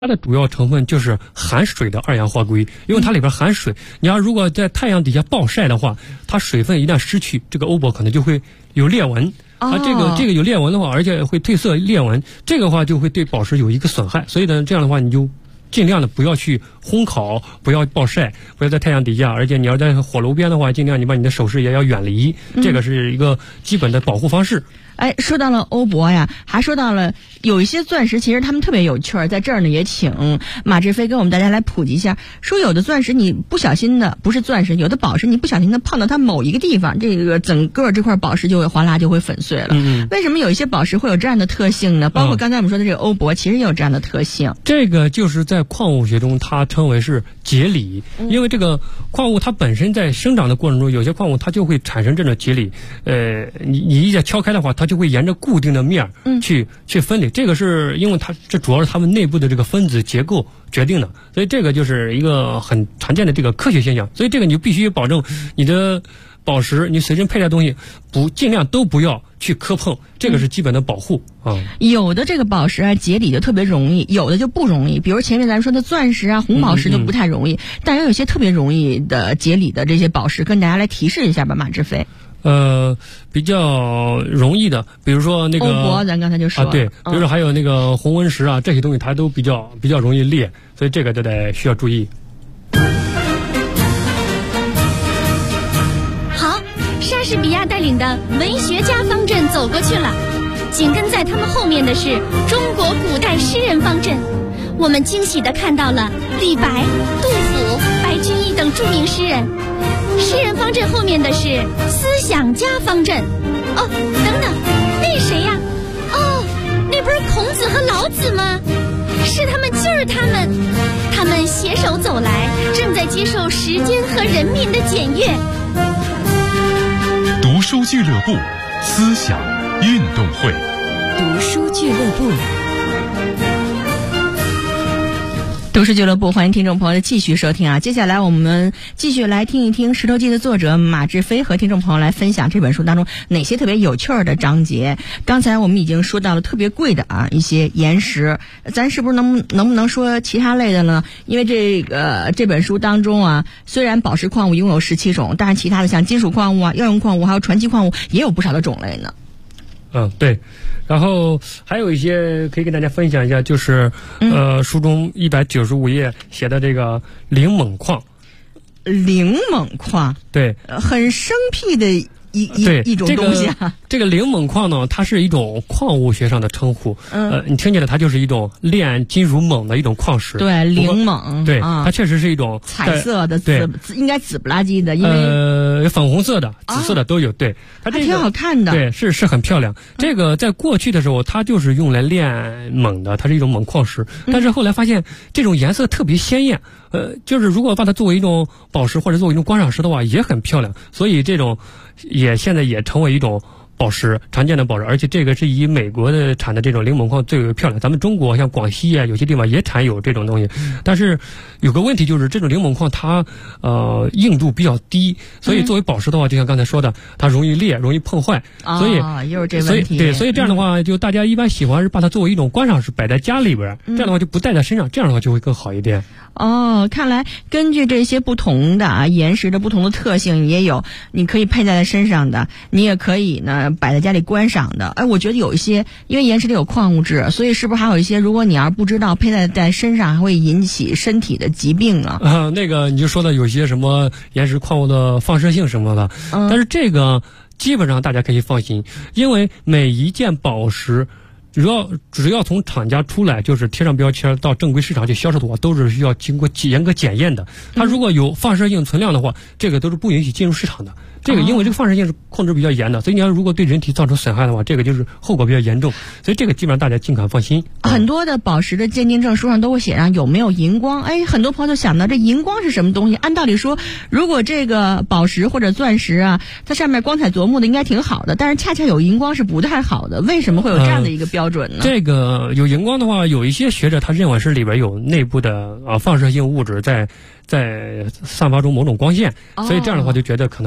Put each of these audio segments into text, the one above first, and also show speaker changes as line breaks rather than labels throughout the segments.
它的主要成分就是含水的二氧化硅，因为它里边含水。你要如果在太阳底下暴晒的话，它水分一旦失去，这个欧泊可能就会有裂纹。这个有裂纹的话，而且会褪色裂纹，这个话就会对宝石有一个损害。所以呢，这样的话你就尽量的不要去烘烤，不要暴晒，不要在太阳底下，而且你要在火炉边的话，尽量你把你的首饰也要远离，这个是一个基本的保护方式。
哎，说到了欧泊呀，还说到了有一些钻石，其实他们特别有趣儿，在这儿呢也请马志飞跟我们大家来普及一下。说有的钻石你不小心的，不是钻石，有的宝石你不小心的碰到它某一个地方，这个整个这块宝石就会哗啦就会粉碎了。为什么有一些宝石会有这样的特性呢？包括刚才我们说的这个欧泊，其实也有这样的特性。这
个就是在矿物学中它称为是节理，因为这个矿物它本身在生长的过程中，有些矿物它就会产生这种节理。你一下敲开的话，它就会沿着固定的面去分离，这个是因为这主要是它们内部的这个分子结构决定的，所以这个就是一个很常见的这个科学现象。所以这个你就必须保证你的宝石，你随身佩戴东西尽量都不要去磕碰，这个是基本的保护啊。
有的这个宝石啊节理就特别容易，有的就不容易。比如前面咱说的钻石啊、红宝石就不太容易，但也有一些特别容易的节理的这些宝石，跟大家来提示一下吧，马志飞。
比较容易的，比如说那个
欧泊，咱刚才就说了
对，比如说还有那个红纹石啊，这些东西它都比较容易裂，所以这个就需要注意。
好，莎士比亚带领的文学家方阵走过去了，紧跟在他们后面的是中国古代诗人方阵。我们惊喜地看到了李白、杜甫、白居易等著名诗人。诗人方阵后面的是思想家方阵。哦，等等，那谁呀？哦，那不是孔子和老子吗？是他们，就是他们，他们携手走来，正在接受时间和人民的检阅。
读书俱乐部，思想运动会。
读书俱乐部。
读书俱乐部，欢迎听众朋友的继续收听啊！接下来我们继续来听一听《石头记》的作者马志飞和听众朋友来分享这本书当中哪些特别有趣的章节。刚才我们已经说到了特别贵的一些岩石，咱是不是能不能说其他类的呢？因为这本书当中虽然宝石矿物一共有17种，但是其他的像金属矿物药用矿物还有传奇矿物也有不少的种类呢。
对，然后还有一些可以跟大家分享一下，就是书中195页写的这个灵锰矿。
灵锰矿，
对，
很生僻的一种东西啊。
这个灵锰矿呢，它是一种矿物学上的称呼。你听见了，它就是一种炼金属锰的一种矿石。
对，灵锰。
对，它确实是一种
彩色的应该紫不拉几的，因为
粉红色的、紫色的都有。对，它
还挺好看的。
对，是很漂亮。这个在过去的时候，它就是用来炼锰的，它是一种锰矿石。但是后来发现这种颜色特别鲜艳，就是如果把它作为一种宝石或者作为一种观赏石的话，也很漂亮。所以这种现在也成为一种宝石，常见的宝石，而且这个是以美国的产的这种灵锰矿最为漂亮。咱们中国像广西有些地方也产有这种东西，但是有个问题就是这种灵锰矿它硬度比较低，所以作为宝石的话，就像刚才说的，它容易裂，容易碰坏。所以
又是这问题。
所以这样的话，就大家一般喜欢是把它作为一种观赏石摆在家里边，这样的话就不带在身上，这样的话就会更好一点。
看来根据这些不同的岩石的不同的特性，也有你可以佩戴在身上的，你也可以呢摆在家里观赏的。我觉得有一些，因为岩石里有矿物质，所以是不是还有一些，如果你要不知道佩戴在身上，还会引起身体的疾病啊？
那个你就说的有些什么岩石矿物的放射性什么的，但是这个基本上大家可以放心，因为每一件宝石只要从厂家出来，就是贴上标签到正规市场去销售的话，都是需要经过严格检验的。它如果有放射性存量的话，这个都是不允许进入市场的。这个因为这个放射性是控制比较严的，所以你要如果对人体造成损害的话，这个就是后果比较严重。所以这个基本上大家尽可放心。
很多的宝石的鉴定证书上都会写上有没有荧光。很多朋友就想到这荧光是什么东西？按道理说，如果这个宝石或者钻石它上面光彩夺目的应该挺好的，但是恰恰有荧光是不太好的。为什么会有这样的一个标准呢？
这个有荧光的话，有一些学者他认为是里边有内部的放射性物质在散发出某种光线，所以这样的话就觉得可能会有放射性。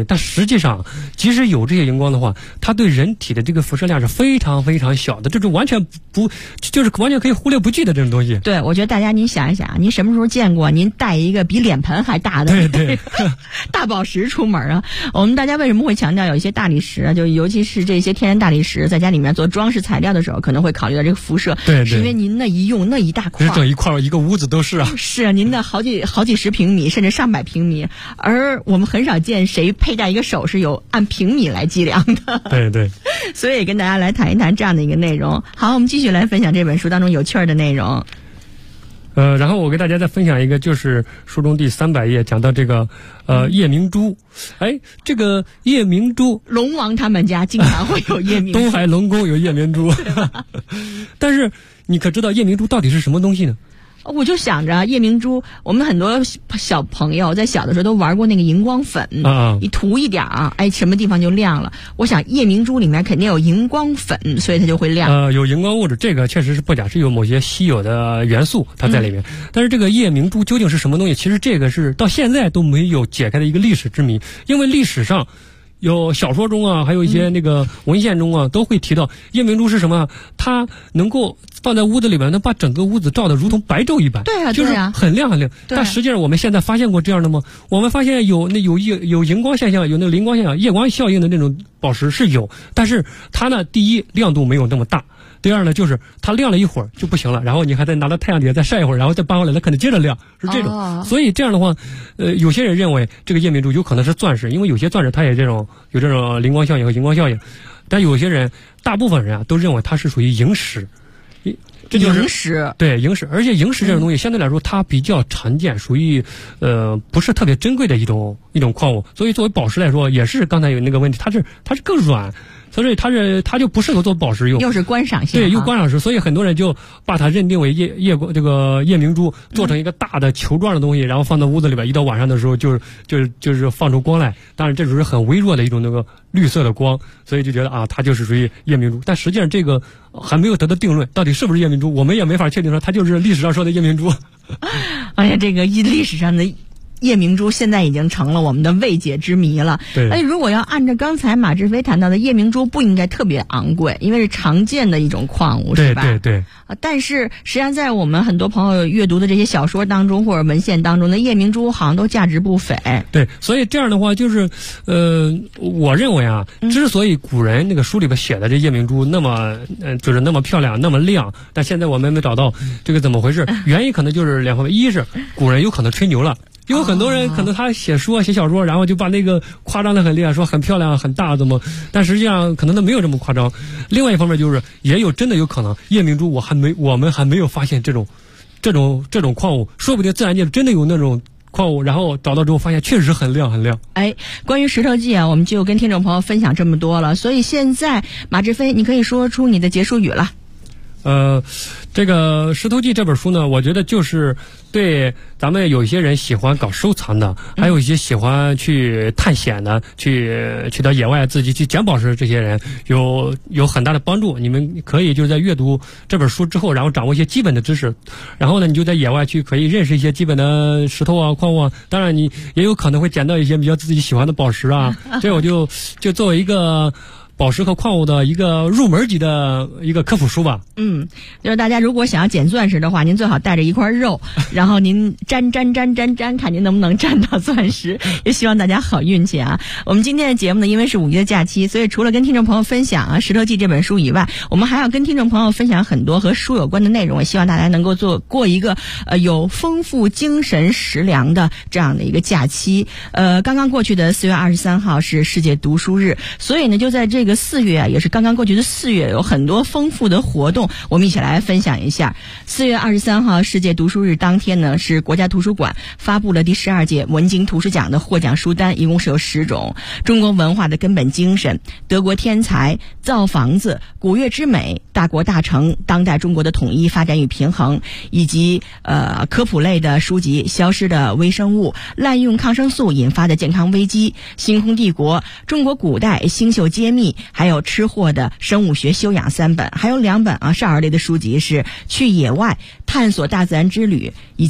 但实际上，即使有这些荧光的话，它对人体的这个辐射量是非常非常小的，这种完全就是完全可以忽略不计的这种东西。
对，我觉得大家您想一想，您什么时候见过您带一个比脸盆还大的
对
大宝石出门啊？我们大家为什么会强调有一些大理石啊？就尤其是这些天然大理石，在家里面做装饰材料的时候，可能会考虑到这个辐射。
对，
是因为您那一用那一大块，
整一块一个屋子都是啊。
是啊，您的好几十平米，甚至上百平米，而我们很少见谁佩戴一个首饰有按平米来计量的。
对，
所以跟大家来谈一谈这样的一个内容。好，我们继续来分享这本书当中有趣儿的内容。
然后我给大家再分享一个，就是书中第300页讲到这个夜明珠。这个夜明珠，
龙王他们家经常会有夜明珠，
东海龙宫有夜明珠。但是你可知道夜明珠到底是什么东西呢？
我就想着夜明珠，我们很多小朋友在小的时候都玩过那个荧光粉你涂一点什么地方就亮了。我想夜明珠里面肯定有荧光粉，所以它就会亮。
有荧光物质，这个确实是不假，是有某些稀有的元素它在里面。但是这个夜明珠究竟是什么东西？其实这个是到现在都没有解开的一个历史之谜，因为历史上有小说中啊，还有一些那个文献中啊，都会提到夜明珠是什么？它能够放在屋子里边，能把整个屋子照得如同白昼一般。
对啊，
就是很亮很亮。但实际上我们现在发现过这样的吗？我们发现有荧光现象，有那个灵光现象、夜光效应的那种宝石是有，但是它呢，第一亮度没有那么大。第二呢，就是它亮了一会儿就不行了，然后你还得拿到太阳底下再晒一会儿，然后再搬回来，它可能接着亮，是这种。所以这样的话，有些人认为这个夜明珠有可能是钻石，因为有些钻石它也有这种灵光效应和荧光效应，但有些人，大部分人都认为它是属于萤石。这就是
萤石，
对萤石，而且萤石这种东西相对来说它比较常见，属于不是特别珍贵的一种矿物，所以作为宝石来说，也是刚才有那个问题，它是更软。所以它就不适合做宝石用，
又是观赏性，
对，又观赏石，所以很多人就把它认定为这个夜明珠，做成一个大的球状的东西，然后放到屋子里边，一到晚上的时候就是放出光来。当然这只是很微弱的一种那个绿色的光，所以就觉得它就是属于夜明珠。但实际上这个还没有得到定论，到底是不是夜明珠，我们也没法确定说它就是历史上说的夜明珠。
哎呀，这个历史上的夜明珠现在已经成了我们的未解之谜了。
对，
如果要按照刚才马志飞谈到的，夜明珠不应该特别昂贵，因为是常见的一种矿物，是吧？
对。
但是实际上在我们很多朋友阅读的这些小说当中或者文献当中，那夜明珠好像都价值不菲。
对，所以这样的话就是，我认为之所以古人那个书里边写的这夜明珠那么，就是那么漂亮、那么亮，但现在我们没找到这个怎么回事，原因可能就是两方面，一是古人有可能吹牛了。因为很多人可能他写书写小说，然后就把那个夸张的很厉害，说很漂亮很大怎么，但实际上可能都没有这么夸张。另外一方面就是也真的有可能夜明珠我们还没有发现这种矿物，说不定自然界真的有那种矿物，然后找到之后发现确实很亮很亮。
关于石头记我们就跟听众朋友分享这么多了，所以现在马志飞你可以说出你的结束语了。
这个《石头记》这本书呢，我觉得就是对咱们有一些人喜欢搞收藏的，还有一些喜欢去探险的，去到野外自己去捡宝石这些人有很大的帮助。你们可以就是在阅读这本书之后，然后掌握一些基本的知识，然后呢，你就在野外去可以认识一些基本的石头矿物当然你也有可能会捡到一些比较自己喜欢的宝石这我就作为一个宝石和矿物的一个入门级的一个科普书吧。
就是大家如果想要捡钻石的话，您最好带着一块肉，然后您沾，看您能不能沾到钻石。也希望大家好运气我们今天的节目呢，因为是5一的假期，所以除了跟听众朋友分享《石头记》这本书以外，我们还要跟听众朋友分享很多和书有关的内容。也希望大家能够过一个有丰富精神食粮的这样的一个假期。刚刚过去的4月23号是世界读书日，所以呢，就在这个4月也是刚刚过去的4月，有很多丰富的活动，我们一起来分享一下。4月23号世界读书日当天呢，是国家图书馆发布了第12届文津图书奖的获奖书单，一共是有10种：中国文化的根本精神、德国天才、造房子、古乐之美、大国大城、当代中国的统一发展与平衡，以及科普类的书籍《消失的微生物》、滥用抗生素引发的健康危机、星空帝国、中国古代星宿揭秘，还有吃货的生物学修养3本，还有2本少儿类的书籍是去野外探索大自然之旅以及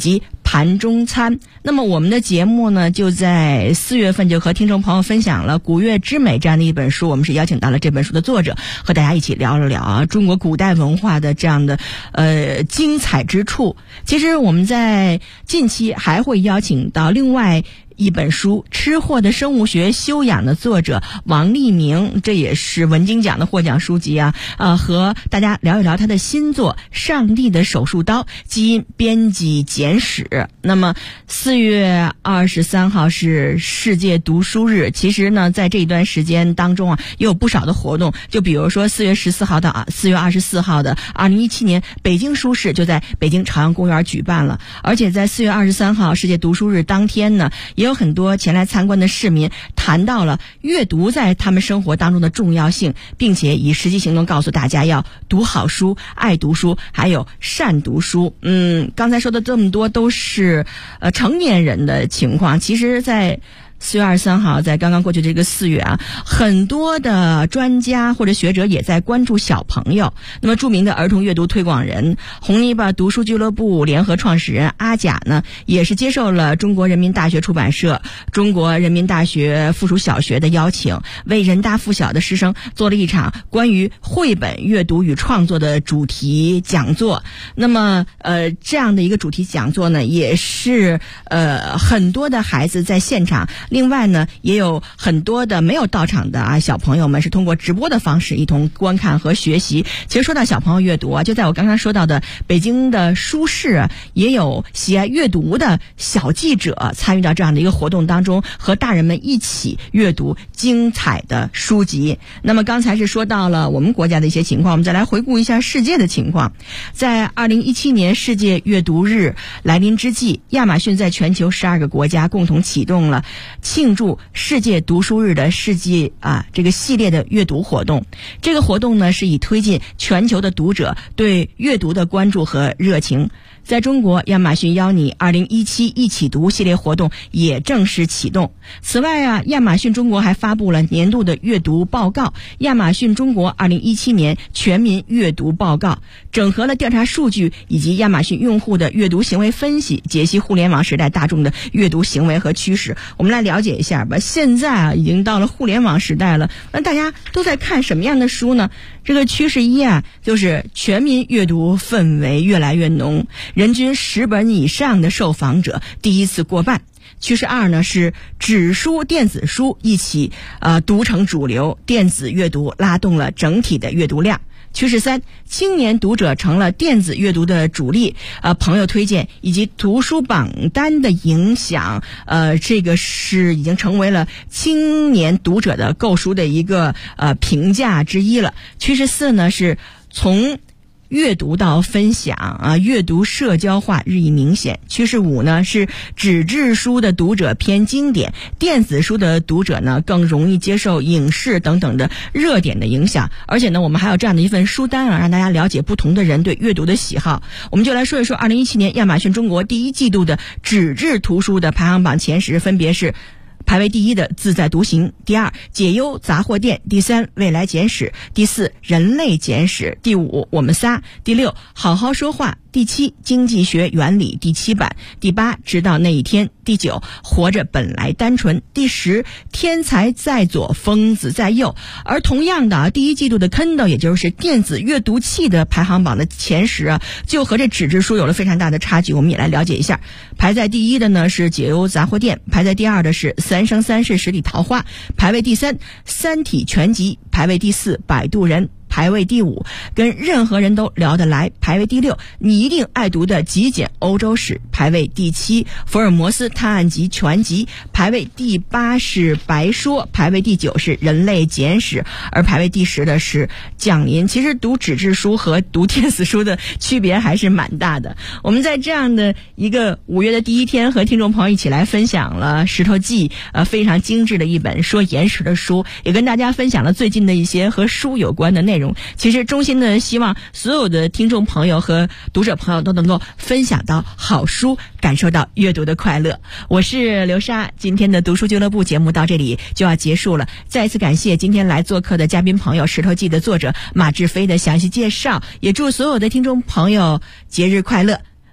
盘中餐。那么我们的节目呢，就在4月份就和听众朋友分享了《古月之美》这样的一本书，我们是邀请到了这本书的作者，和大家一起聊了聊中国古代文化的这样的精彩之处。其实我们在近期还会邀请到另外一本书《吃货的生物学修养》的作者王立明，这也是文经奖的获奖书籍啊，和大家聊一聊他的新作《上帝的手术刀：基因编辑简史》。那么4月23号是世界读书日，其实呢，在这一段时间当中啊，也有不少的活动，就比如说4月14号到4月24号的2017年北京书市就在北京朝阳公园举办了，而且在4月23号世界读书日当天呢，也有很多前来参观的市民谈到了阅读在他们生活当中的重要性，并且以实际行动告诉大家要读好书、爱读书，还有善读书。刚才说的这么多都是成年人的情况，其实在4月23号，在刚刚过去这个4月啊，很多的专家或者学者也在关注小朋友。那么著名的儿童阅读推广人、红泥巴读书俱乐部联合创始人阿甲呢，也是接受了中国人民大学出版社、中国人民大学附属小学的邀请，为人大附小的师生做了一场关于绘本阅读与创作的主题讲座。那么这样的一个主题讲座呢，也是很多的孩子在现场，另外呢，也有很多的没有到场的小朋友们是通过直播的方式一同观看和学习。其实说到小朋友阅读就在我刚刚说到的北京的书市，也有喜爱阅读的小记者参与到这样的一个活动当中，和大人们一起阅读精彩的书籍。那么刚才是说到了我们国家的一些情况，我们再来回顾一下世界的情况。在2017年世界阅读日来临之际，亚马逊在全球12个国家共同启动了庆祝世界读书日的这个系列的阅读活动。这个活动呢，是以推进全球的读者对阅读的关注和热情。在中国，亚马逊邀你2017一起读系列活动也正式启动。此外亚马逊中国还发布了年度的阅读报告《亚马逊中国2017年全民阅读报告》，整合了调查数据以及亚马逊用户的阅读行为分析，解析互联网时代大众的阅读行为和趋势。我们来了解一下吧。现在已经到了互联网时代了，那大家都在看什么样的书呢？这个趋势1就是全民阅读氛围越来越浓，人均10本以上的受访者第一次过半。趋势2呢是纸书、电子书一起读成主流，电子阅读拉动了整体的阅读量。趋势3，青年读者成了电子阅读的主力，朋友推荐以及图书榜单的影响，这个是已经成为了青年读者的购书的一个评价之一了。趋势4呢是从阅读到分享阅读社交化日益明显。趋势5呢是纸质书的读者偏经典，电子书的读者呢更容易接受影视等等的热点的影响。而且呢，我们还有这样的一份书单让大家了解不同的人对阅读的喜好。我们就来说一说2017年亚马逊中国第一季度的纸质图书的排行榜前10，分别是排位第1的自在独行，第2解忧杂货店，第3未来简史，第4人类简史，第5我们仨，第6好好说话，第7经济学原理第7版，第8直到那一天，第9活着本来单纯，第10天才在左疯子在右。而同样的第一季度的 Kindle 也就是电子阅读器的排行榜的前10就和这纸质书有了非常大的差距。我们也来了解一下。排在第1的呢是解忧杂货店，排在第2的是三生三世十里桃花，排位第3三体全集，排位第4摆渡人，排位第5跟任何人都聊得来，排位第6你一定爱读的极简欧洲史，排位第7福尔摩斯探案集全集，排位第8是白说，排位第9是人类简史，而排位第10的是降临。其实读纸质书和读电子书的区别还是蛮大的。我们在这样的一个5月的第一天，和听众朋友一起来分享了《石头记》非常精致的一本说岩石的书，也跟大家分享了最近的一些和书有关的内容。其实衷心的希望所有的听众朋友和读者朋友都能够分享到好书，感受到阅读的快乐。我是刘莎，今天的读书俱乐部节目到这里就要结束了。再一次感谢今天来做客的嘉宾朋友《石头记》的作者马志飞的详细介绍，也祝所有的听众朋友节日快乐。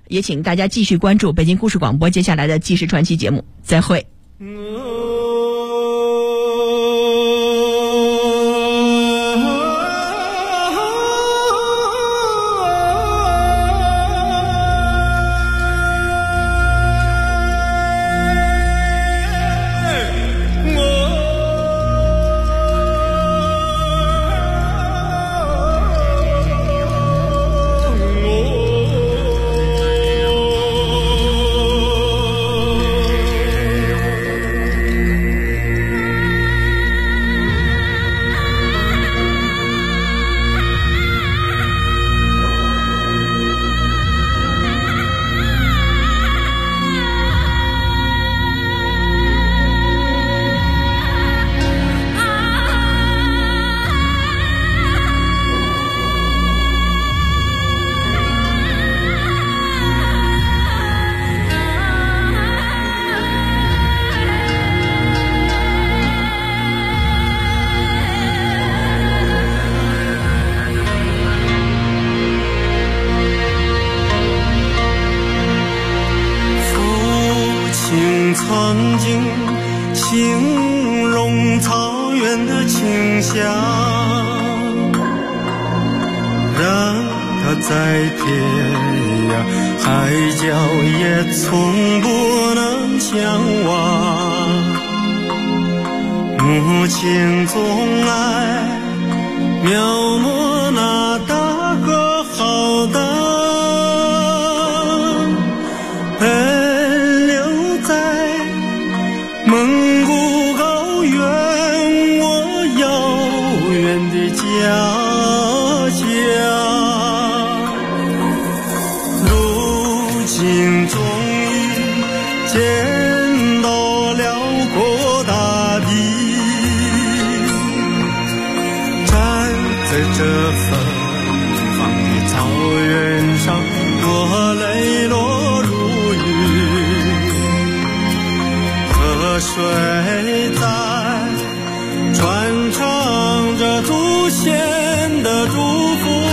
也请大家继续关注北京故事广播接下来的纪实传奇节目，再会。
曾经形容草原的清香，让它在天涯海角也从不能相忘。母亲总爱描摹那大河浩荡，奔流在蒙古高原，我遥远的家乡。如今终于见到辽阔大地，站在这芬芳的草原上，我泪落如雨。河水在传唱着祖先的祝福。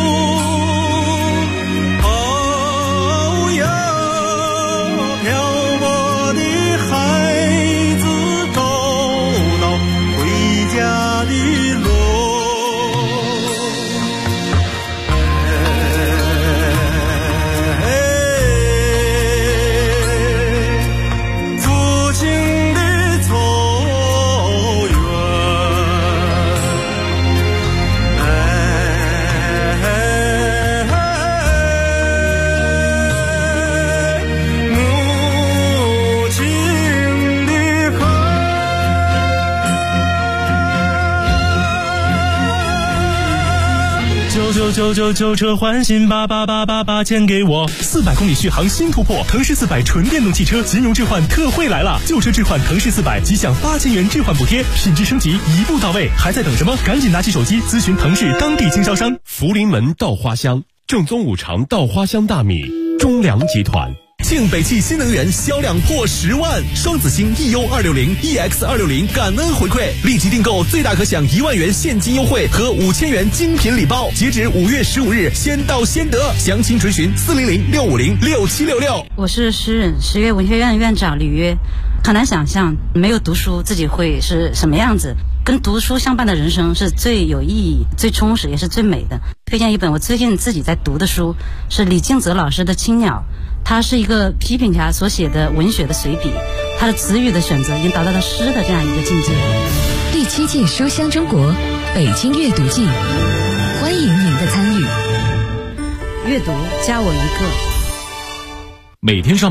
999车换新88888钱给我，400公里续航新突破，腾势400纯电动汽车金融置换特惠来了，旧车置换腾势400即享8000元置换补贴，品质升级一步到位，还在等什么？赶紧拿起手机咨询腾势当地经销商。
福临门稻花香，正宗五常稻花香大米，中粮集团。
庆北汽新能源销量破10万，双子星 EU260、EX260 感恩回馈，立即订购最大可享1万元现金优惠和5000元精品礼包，截止5月15日，先到先得，详情垂询400-650-6766。
我是诗人，10月文学院院长李约。很难想象没有读书自己会是什么样子，跟读书相伴的人生是最有意义、最充实也是最美的。推荐一本我最近自己在读的书，是李敬泽老师的《青鸟》，他是一个批评家所写的文学的随笔，他的词语的选择已经达到了诗的这样一个境界。
第7届书香中国北京阅读季，欢迎您的参与。
阅读加我一个。
每天上